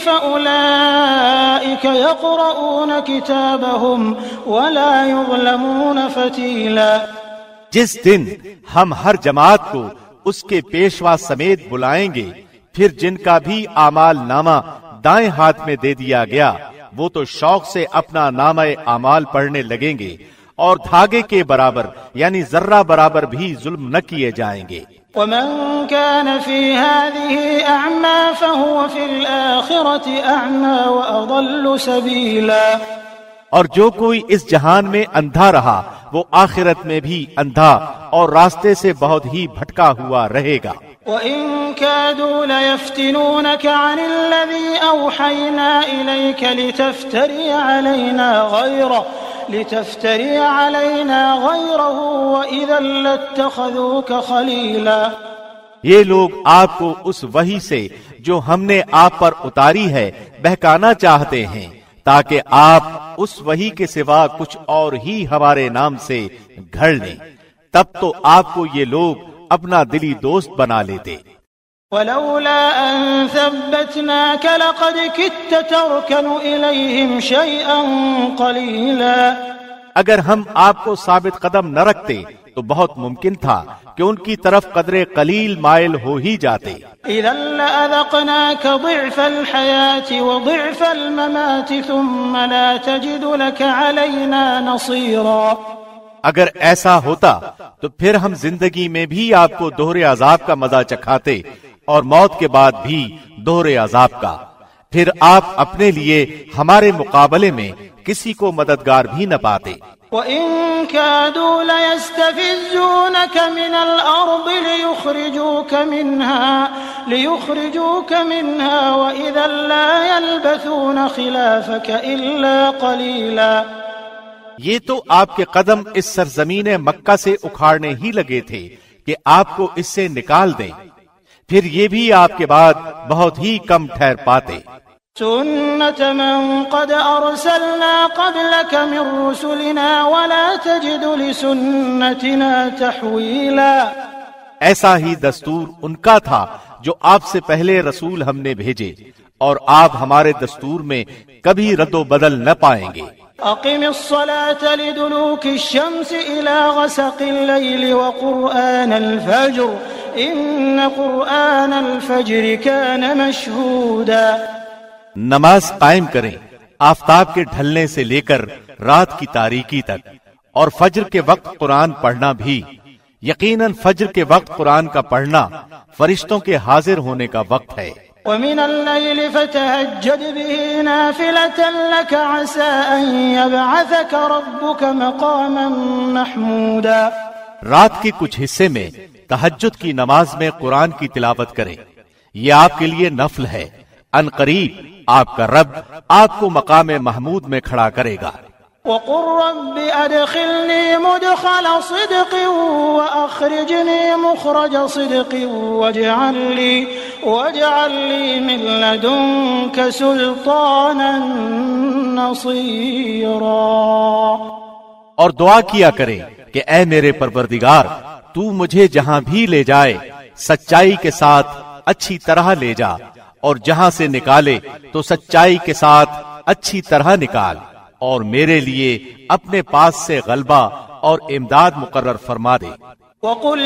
فأولئک یقرؤون کتابهم ولا یظلمون فتیلا۔ جس دن ہم ہر جماعت کو اس کے پیشوا سمیت بلائیں گے، پھر جن کا بھی اعمال نامہ دائیں ہاتھ میں دے دیا گیا وہ تو شوق سے اپنا نامہ اعمال پڑھنے لگیں گے، اور دھاگے کے برابر یعنی ذرہ برابر بھی ظلم نہ کیے جائیں گے۔ ومن كان في هذه أعمى فهو في الآخرة أعمى وأضل سبيلا۔ اور جو کوئی اس جہان میں اندھا رہا وہ آخرت میں بھی اندھا اور راستے سے بہت ہی بھٹکا ہوا رہے گا۔ وَإِن كَادُوا لَيَفْتِنُونَكَ عَنِ الَّذِي أَوْحَيْنَا إِلَيْكَ لِتَفْتَرِيَ عَلَيْنَا غَيْرَهُ لِتَفْتَرِيَ عَلَيْنَا غَيْرَهُ وَإِذًا لَّاتَّخَذُوكَ خَلِيلًا۔ یہ لوگ آپ کو اس وحی سے جو ہم نے آپ پر اتاری ہے بہکانا چاہتے ہیں تاکہ آپ اس وحی کے سوا کچھ اور ہی ہمارے نام سے گھڑ لیں، تب تو آپ کو یہ لوگ اپنا دلی دوست بنا لیتے۔ وَلَوْلَا أَن ثَبَّتْنَاكَ لَقَدْ كِدتَّ تَرْكَنُ إِلَيْهِمْ شَيْئًا قَلِيلًا۔ اگر ہم آپ کو ثابت قدم نہ رکھتے تو بہت ممکن تھا کہ ان کی طرف قدر قلیل مائل ہو ہی جاتے۔ إِذًا لَّأَذَقْنَاكَ ضِعْفَ الْحَيَاةِ وَضِعْفَ الْمَمَاتِ ثُمَّ لَا تَجِدُ لَكَ عَلَيْنَا نَصِيرًا۔ اگر ایسا ہوتا تو پھر ہم زندگی میں بھی آپ کو دوہرے عذاب کا مزہ چکھاتے اور موت کے بعد بھی دوہرے عذاب کا، پھر آپ اپنے لیے ہمارے مقابلے میں کسی کو مددگار بھی نہ پاتے۔ وَإِن كَادُوا لَيَسْتَفِزُّونَكَ مِنَ الْأَرْضِ لِيُخْرِجُوكَ مِنْهَا لِيُخْرِجُوكَ مِنْهَا وَإِذًا لَّا يَلْبَثُونَ خِلَافَكَ إِلَّا قَلِيلًا۔ یہ تو آپ کے قدم اس سرزمین مکہ سے اکھاڑنے ہی لگے تھے کہ آپ کو اس سے نکال دیں، پھر یہ بھی آپ کے بعد بہت ہی کم ٹھہر پاتے۔ سنت من قد ارسلنا قبلك من رسلنا ولا تجد لسنتنا تحویلا۔ ایسا ہی دستور ان کا تھا جو آپ سے پہلے رسول ہم نے بھیجے، اور آپ ہمارے دستور میں کبھی رد و بدل نہ پائیں گے۔ اقم الصلاة لدلوك الشمس الى غسق الليل وقرآن الفجر ان قرآن الفجر كان مشهودا۔ نماز قائم کریں آفتاب کے ڈھلنے سے لے کر رات کی تاریکی تک، اور فجر کے وقت قرآن پڑھنا بھی۔ یقیناً فجر کے وقت قرآن کا پڑھنا فرشتوں کے حاضر ہونے کا وقت ہے۔ وَمِنَ اللَّيْلِ فَتَهَجَّدْ بِهِ نَافِلَةً لَكَ عَسَىٰ أَن يَبْعَثَكَ رَبُّكَ مَقَامًا مَحْمُودًا۔ رات کے کچھ حصے میں تہجد کی نماز میں قرآن کی تلاوت کریں، یہ آپ کے لیے نفل ہے، ان قریب آپ کا رب آپ کو مقام محمود میں کھڑا کرے گا۔ وَقُلْ رَبِّ أَدْخِلْنِي مُدْخَلَ صِدْقٍ وَأَخْرِجْنِي مُخْرَجَ صِدْقٍ وَاجْعَل لِّي وَاجْعَل لِّي مِن لَّدُنكَ سُلْطَانًا نَّصِيرًا۔ اور دعا کیا کرے کہ اے میرے پروردگار، تو مجھے جہاں بھی لے جائے سچائی کے ساتھ اچھی طرح لے جا، اور جہاں سے نکالے تو سچائی کے ساتھ اچھی طرح نکال، اور میرے لیے اپنے پاس سے غلبہ اور امداد مقرر فرما دے۔ وَقُلْ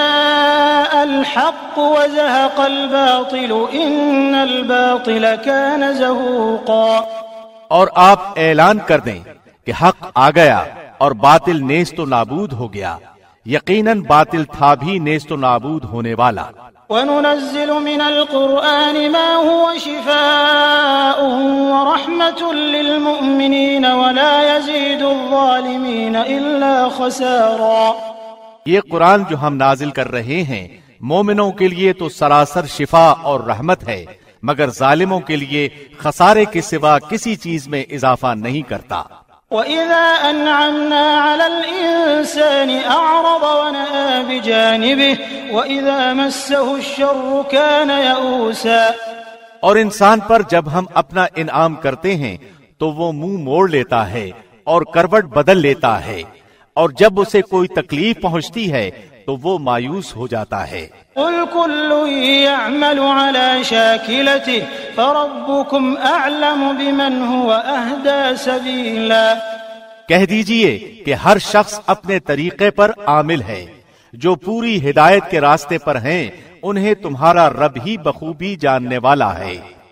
جَاءَ الْحَقُّ وَزَهَقَ الْبَاطِلُ إِنَّ الْبَاطِلَ كَانَ زَهُوقًا۔ اور آپ اعلان کر دیں کہ حق آ گیا اور باطل نیست و نابود ہو گیا، یقیناً باطل تھا بھی نیست و نابود ہونے والا۔ وَنُنَزِّلُ مِنَ الْقُرْآنِ مَا هُوَ شِفَاءٌ وَرَحْمَةٌ لِّلْمُؤْمِنِينَ وَلَا يَزِيدُ الظَّالِمِينَ إِلَّا خَسَارًا۔ یہ قرآن جو ہم نازل کر رہے ہیں مومنوں کے لیے تو سراسر شفا اور رحمت ہے، مگر ظالموں کے لیے خسارے کے سوا کسی چیز میں اضافہ نہیں کرتا۔ وَإِذَا أَنْعَمْنَا عَلَى الْإِنسَانِ أَعْرَضَ وَنَأَىٰ بِجَانِبِهِ وَإِذَا مَسَّهُ الشَّرُّ كَانَ يَئُوسًا۔ اور انسان پر جب ہم اپنا انعام کرتے ہیں تو وہ منہ موڑ لیتا ہے اور کروٹ بدل لیتا ہے، اور جب اسے کوئی تکلیف پہنچتی ہے تو وہ مایوس ہو جاتا ہے۔ قُلْ كُلٌّ يَعْمَلُ عَلَى شَاكِلَتِهِ فَرَبُّكُمْ أَعْلَمُ بِمَنْ هُوَ أَهْدَىٰ سَبِيلًا۔ کہہ دیجئے کہ ہر شخص اپنے طریقے پر عامل ہے، جو پوری ہدایت کے راستے پر ہیں انہیں تمہارا رب ہی بخوبی جاننے والا ہے۔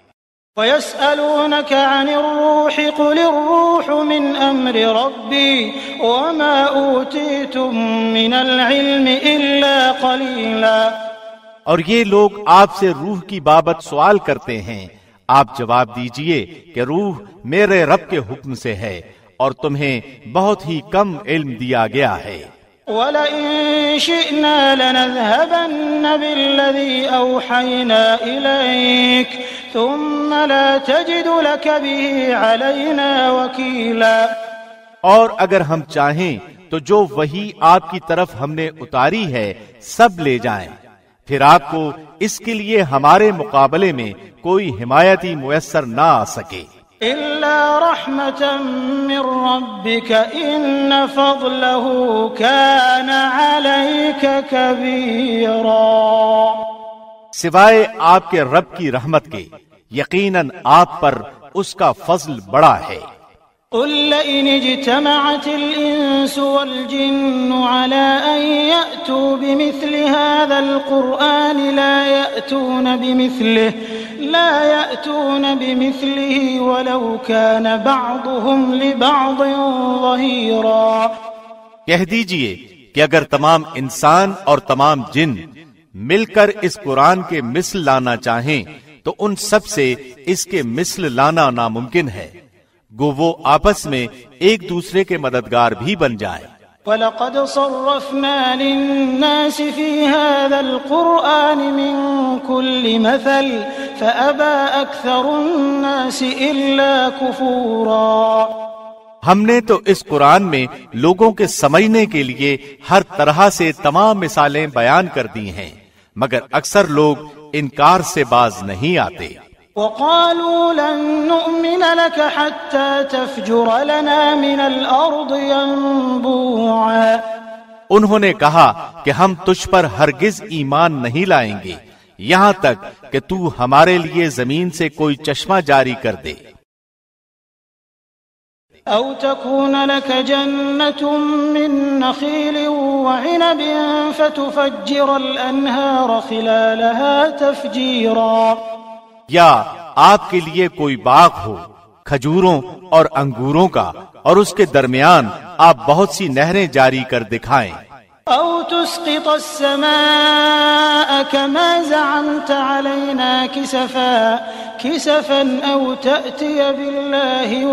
وَيَسْأَلُونَكَ عَنِ الرُّوحِ قُلِ الرُّوحُ مِنْ أَمْرِ رَبِّي وَمَا أُوتِيتُم مِّنَ الْعِلْمِ إِلَّا قَلِيلًا۔ اور یہ لوگ آپ سے روح کی بابت سوال کرتے ہیں، آپ جواب دیجئے کہ روح میرے رب کے حکم سے ہے، اور تمہیں بہت ہی کم علم دیا گیا ہے۔ وَلَئِن شِئْنَا لَنَذْهَبَنَّ بِالَّذِي أَوْحَيْنَا إِلَيْكَ ثُمَّ لَا تَجِدُ لَكَ بِهِ عَلَيْنَا وَكِيلًا۔ اور اگر ہم چاہیں تو جو وحی آپ کی طرف ہم نے اتاری ہے سب لے جائیں، پھر آپ کو اس کے لیے ہمارے مقابلے میں کوئی حمایتی میسر نہ آ سکے۔ إِلَّا رَحْمَةً مِّن رَّبِّكَ إِنَّ فَضْلَهُ كَانَ عَلَيْكَ كَبِيرًا۔ سوائے آپ کے رب کی رحمت کے، یقیناً آپ پر اس کا فضل بڑا ہے۔ قُل لَّئِنِ اجْتَمَعَتِ الْإِنسُ وَالْجِنُّ عَلَىٰ أَن يَأْتُوا بِمِثْلِ هَٰذَا الْقُرْآنِ لَا يَأْتُونَ بِمِثْلِهِ لا يأتون بمثله ولو كان بعضهم لبعض ظهيرا۔ کہہ دیجئے کہ اگر تمام انسان اور تمام جن مل کر اس قرآن کے مثل لانا چاہیں تو ان سب سے اس کے مثل لانا ناممکن ہے، گو وہ آپس میں ایک دوسرے کے مددگار بھی بن جائیں۔ وَلَقَدْ صَرَّفْنَا لِلنَّاسِ فِي هَذَا الْقُرْآنِ مِنْ كُلِّ مَثَلٍ فَأَبَى أَكْثَرُ النَّاسِ إِلَّا كُفُورًا۔ ہم نے تو اس قرآن میں لوگوں کے سمجھنے کے لیے ہر طرح سے تمام مثالیں بیان کر دی ہیں، مگر اکثر لوگ انکار سے باز نہیں آتے۔ وَقَالُوا لَن نُّؤْمِنَ لَكَ حَتَّى تَفْجُرَ لَنَا مِنَ الْأَرْضِ يَنبُوعًا۔ انہوں نے کہا کہ ہم تجھ پر ہرگز ایمان نہیں لائیں گے یہاں تک کہ تو ہمارے لیے زمین سے کوئی چشمہ جاری کر دے۔ أو تكون لك جنة من نخيل وعنب فتفجر الأنهار خلالها تفجيرا، یا آپ کے لیے کوئی باغ ہو کھجوروں اور انگوروں کا اور اس کے درمیان آپ بہت سی نہریں جاری کر دکھائیں۔ أو تسقط السماء كما زعمت علينا كسفا كسفا أو تأتي بالله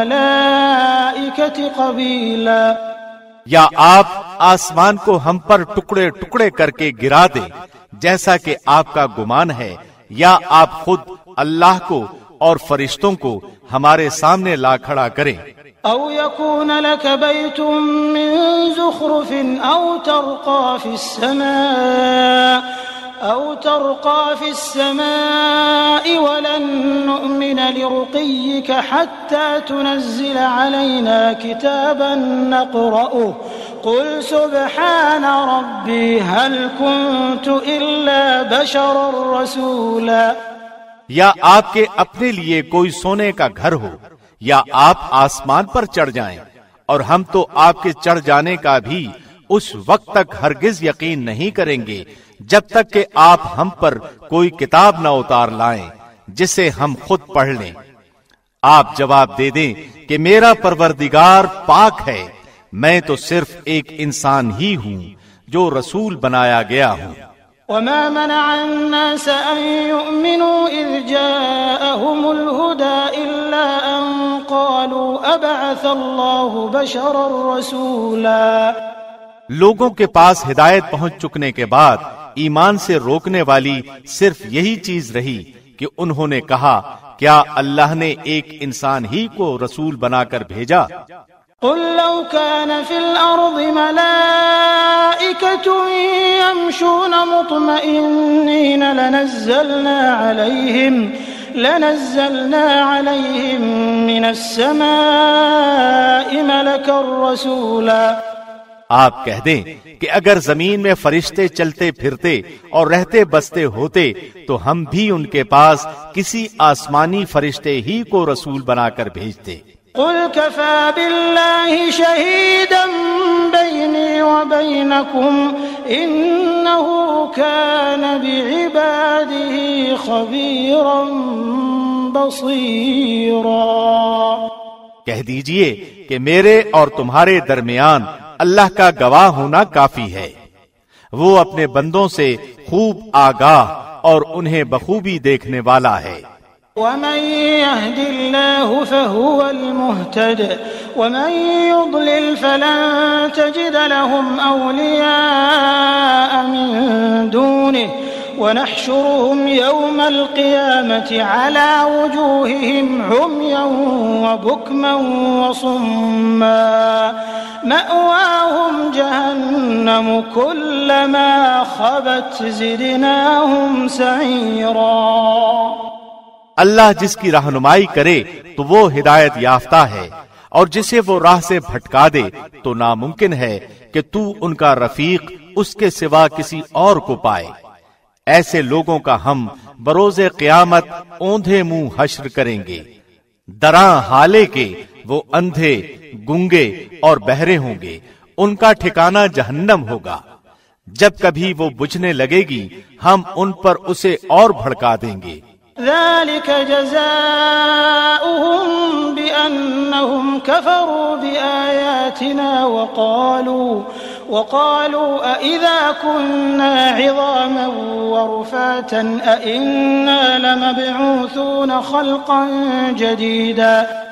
والملائكة قبيلا، یا آپ آسمان کو ہم پر ٹکڑے ٹکڑے کر کے گرا دیں جیسا کہ آپ کا گمان ہے، یا آپ خود اللہ کو اور فرشتوں کو ہمارے سامنے لا کھڑا کریں۔ أو يكون لك بيت من زخرف أو ترقى في السماء أو ترقى في السماء ولن نؤمن لرقيك حتى تنزل علينا كتابا نقرأه قل سبحان ربي هل كنت إلا بشرا رسولا۔ یا آپ کے اپنے لیے کوئی سونے کا گھر ہو، یا آپ آسمان پر چڑھ جائیں، اور ہم تو آپ کے چڑھ جانے کا بھی اس وقت تک ہرگز یقین نہیں کریں گے جب تک کہ آپ ہم پر کوئی کتاب نہ اتار لائیں جسے ہم خود پڑھ لیں۔ آپ جواب دے دیں کہ میرا پروردگار پاک ہے، میں تو صرف ایک انسان ہی ہوں جو رسول بنایا گیا ہوں۔ وما منع الناس أن يؤمنوا إذ جاءهم الهدى إلا أن قالوا أبعث الله بشرا رسولا۔ لوگوں کے پاس ہدایت پہنچ چکنے کے بعد ایمان سے روکنے والی صرف یہی چیز رہی کہ انہوں نے کہا کیا اللہ نے ایک انسان ہی کو رسول بنا کر بھیجا؟ قل لو كان في الأرض ملائكة يمشون مطمئنين لنزلنا عليهم لنزلنا عليهم من السماء ملكا رسولا۔ آپ کہہ دیں کہ اگر زمین میں فرشتے چلتے پھرتے اور رہتے بستے ہوتے تو ہم بھی ان کے پاس کسی آسمانی فرشتے ہی کو رسول بنا کر بھیجتے۔ قل كفى بالله شهيدا بيني وبينكم إنه كان بعباده خبيرا بصيرا۔ کہہ دیجئے کہ میرے اور تمہارے درمیان اللہ کا گواہ ہونا کافی ہے، وہ اپنے بندوں سے خوب آگاہ اور انہیں بخوبی دیکھنے والا ہے۔ ومن يهد الله فهو المهتد ومن يضلل فلن تجد لهم أولياء من دونه ونحشرهم يوم القيامة على وجوههم عميا وبكما وصما مأواهم جهنم كلما خبت زدناهم سعيرا۔ اللہ جس کی رہنمائی کرے تو وہ ہدایت یافتہ ہے، اور جسے وہ راہ سے بھٹکا دے تو ناممکن ہے کہ تو ان کا رفیق اس کے سوا کسی اور کو پائے۔ ایسے لوگوں کا ہم بروز قیامت اوندھے منہ حشر کریں گے، دراں حالے کے وہ اندھے، گنگے اور بہرے ہوں گے، ان کا ٹھکانہ جہنم ہوگا۔ جب کبھی وہ بجھنے لگے گی ہم ان پر اسے اور بھڑکا دیں گے۔ ذلك جزاؤهم بأنهم كفروا بآياتنا وقالوا وقالوا أإذا كنا عظاما ورفاتا أإنا لمبعوثون خلقا جديدا۔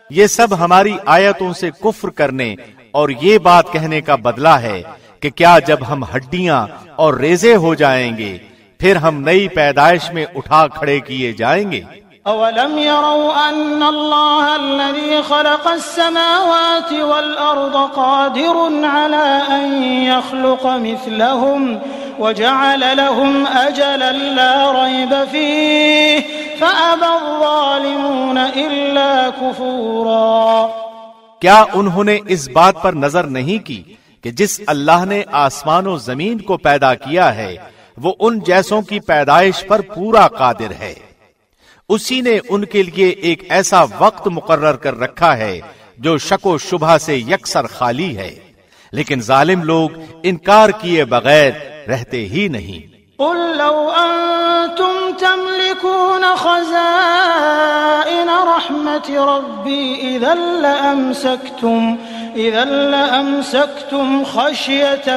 یہ سب ہماری آیتوں سے کفر کرنے اور یہ بات کہنے کا بدلہ ہے کہ کیا جب ہم ہڈیاں اور ریزے ہو جائیں گے پھر ہم نئی پیدائش میں اٹھا کھڑے کیے جائیں گے؟ أولم يروا أن الله الذي خلق السماوات والأرض قادر على أن يخلق مثلهم وجعل لهم أجلا لا ريب فيه فأبى الظالمون إلا كفورا؟ کیا انہوں نے اس بات پر نظر نہیں کی کہ جس اللہ نے آسمان و زمین کو پیدا کیا ہے وہ ان جیسوں کی پیدائش پر پورا قادر ہے، اسی نے ان کے لیے ایک ایسا وقت مقرر کر رکھا ہے جو شک و شبہ سے یکسر خالی ہے، لیکن ظالم لوگ انکار کیے بغیر رہتے ہی نہیں۔ قل لو أنتم تملكون خزائن رحمة ربي إذا لأمسكتم إذا لأمسكتم خشية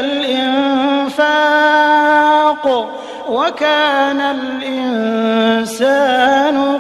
الإنفاق وكان الإنسان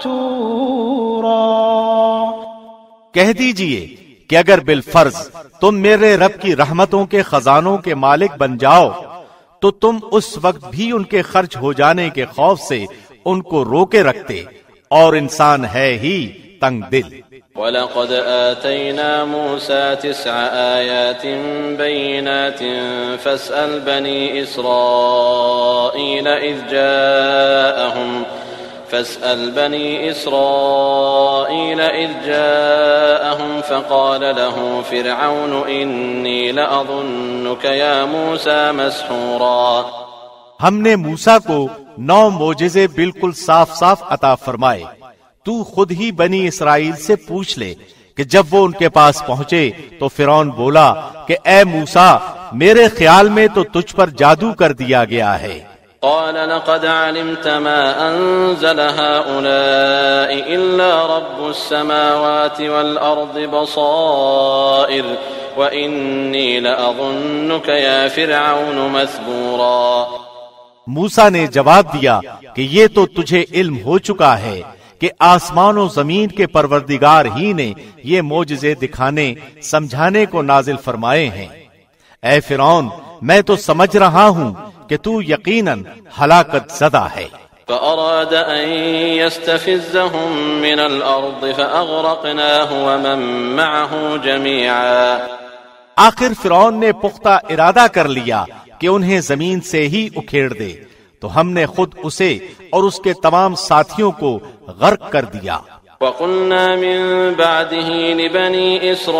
قتورا۔ کہہ دیجئے کہ اگر بالفرض تم میرے رب کی رحمتوں کے خزانوں کے مالک بن جاؤ تو تم اس وقت بھی ان کے خرچ ہو جانے کے خوف سے ان کو روکے رکھتے، اور انسان ہے ہی تنگ دل۔ وَلَقَدْ آتَيْنَا مُوسَى تِسْعَ آيَاتٍ بَيِّنَاتٍ فَاسْأَلْ بَنِي إِسْرَائِيلَ إِذْ جَاءَهُمْ فاسأل بني إسرائيل إذ جاءهم فقال له فرعون إني لأظنك يا موسى مسحورا۔ ہم نے موسیٰ کو نو معجزے بالکل صاف صاف عطا فرمائے، تو خود ہی بنی اسرائیل سے پوچھ لے کہ جب وہ ان کے پاس پہنچے تو فرعون بولا کہ اے موسیٰ میرے خیال میں تو تجھ پر جادو کر دیا گیا ہے۔ قال لقد علمت ما أنزل هؤلاء إلا رب السماوات والأرض بصائر وإني لأظنك يا فرعون مثبورا۔ موسیٰ نے جواب دیا کہ یہ تو تجھے علم ہو چکا ہے کہ آسمان و زمین کے پروردگار ہی نے یہ معجزے دکھانے سمجھانے کو نازل فرمائے ہیں۔ اے فرعون میں تو سمجھ رہا ہوں کہ تو یقیناً ہلاکت زدہ ہے۔ فأراد أن يستفزهم من الأرض فأغرقناه ومن معه جميعا۔ آخر فرعون نے پختہ ارادہ کر لیا کہ انہیں زمین سے ہی اکھیڑ دے، تو ہم نے خود اسے اور اس کے تمام ساتھیوں کو غرق کر دیا۔ وقلنا من بعده لبني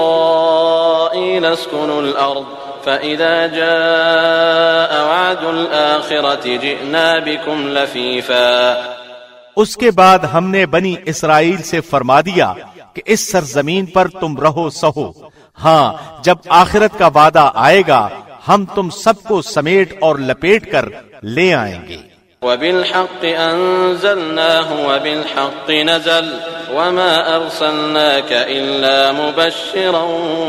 إسرائيل اسكنوا الأرض فإذا جاء وعد الآخرة جئنا بكم لفيفا۔ اس کے بعد ہم نے بنی اسرائیل سے فرما دیا کہ اس سرزمین پر تم رہو سہو، ہاں جب آخرت کا وعدہ آئے گا ہم تم سب کو سمیٹ اور لپیٹ کر لے آئیں گے۔ وبالحق أنزلناه وبالحق نزل وما أرسلناك إلا مبشرا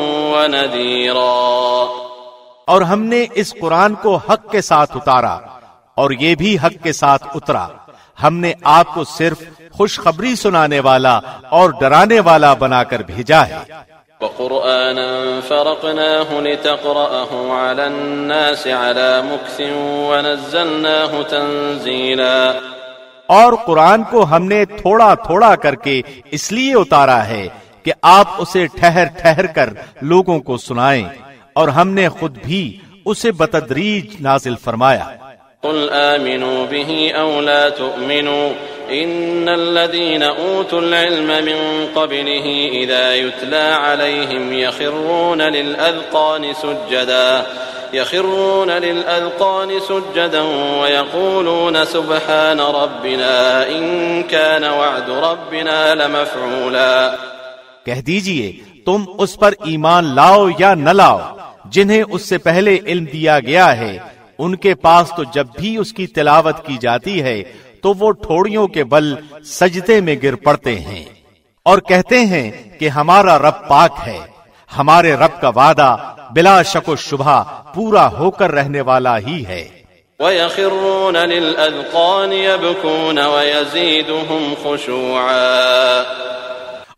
ونذيرا۔ اور ہم نے اس قرآن کو حق کے ساتھ اتارا اور یہ بھی حق کے ساتھ اترا، ہم نے آپ کو صرف خوشخبری سنانے والا اور ڈرانے والا بنا کر بھیجا ہے۔ وقرآنا فرقناه لتقرأه على الناس على مكث ونزلناه تنزيلا۔ اور قرآن کو ہم نے تھوڑا تھوڑا کر کے اس لیے اتارا ہے کہ آپ اسے ٹھہر ٹھہر کر لوگوں کو سنائیں، اور ہم نے خود بھی اسے بتدریج نازل فرمایا۔ قل آمنوا به أو لا تؤمنوا إن الذين أوتوا العلم من قبله إذا يتلى عليهم يخرون للأذقان سجدا يخرون للأذقان سجدا ويقولون سبحان ربنا إن كان وعد ربنا لمفعولا۔ کہہ دیجئے تم اس پر ایمان لاؤ یا نہ لاؤ جنہیں اس سے پہلے علم دیا گیا ہے، ان کے پاس تو جب بھی اس کی تلاوت کی جاتی ہے تو وہ ٹھوڑیوں کے بل سجدے میں گر پڑتے ہیں اور کہتے ہیں کہ ہمارا رب پاک ہے، ہمارے رب کا وعدہ بلا شک و شبہ پورا ہو کر رہنے والا ہی ہے۔ وَيَخِرُّونَ لِلْأَذْقَانِ يَبْكُونَ وَيَزِيدُهُمْ خُشُوعًا۔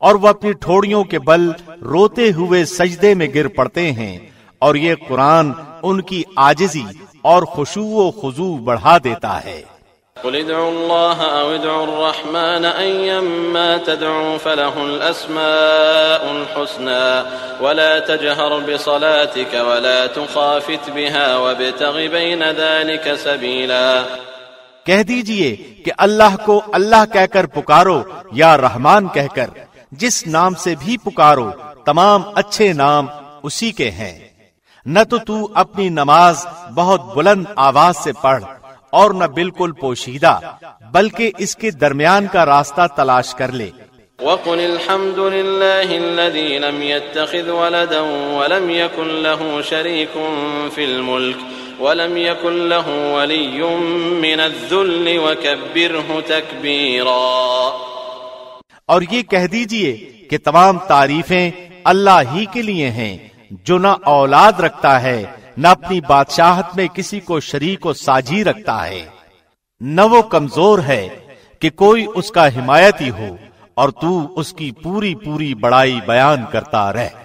اور وہ اپنی ٹھوڑیوں کے بل روتے ہوئے سجدے میں گر پڑتے ہیں، اور یہ قرآن ان کی عاجزی اور خشوع و خضوع بڑھا دیتا ہے۔ قل ادعوا الله أو ادعوا الرحمن أيما تدعوا فله الأسماء الحسنى ولا تجهر بصلاتك ولا تخافت بها وابتغ بين ذلك سبيلا۔ کہہ دیجئے کہ اللہ کو اللہ کہہ کر پکارو یا رحمان کہہ کر، جس نام سے بھی پکارو تمام اچھے نام اسی کے ہیں۔ نہ تو تو اپنی نماز بہت بلند آواز سے پڑھ اور نہ بالکل پوشیدہ، بلکہ اس کے درمیان کا راستہ تلاش کر لے۔ وقل الحمد لله الذي لم يتخذ ولدا ولم يكن له شريك في الملك ولم يكن له ولي من الذل وكبره تكبيرا۔ اور یہ کہہ دیجئے کہ تمام تعریفیں اللہ ہی کے لیے ہیں، جو نہ اولاد رکھتا ہے نہ اپنی بادشاہت میں کسی کو شریک و ساجی رکھتا ہے، نہ وہ کمزور ہے کہ کوئی اس کا حمایتی ہو، اور تو اس کی پوری پوری بڑائی بیان کرتا رہ۔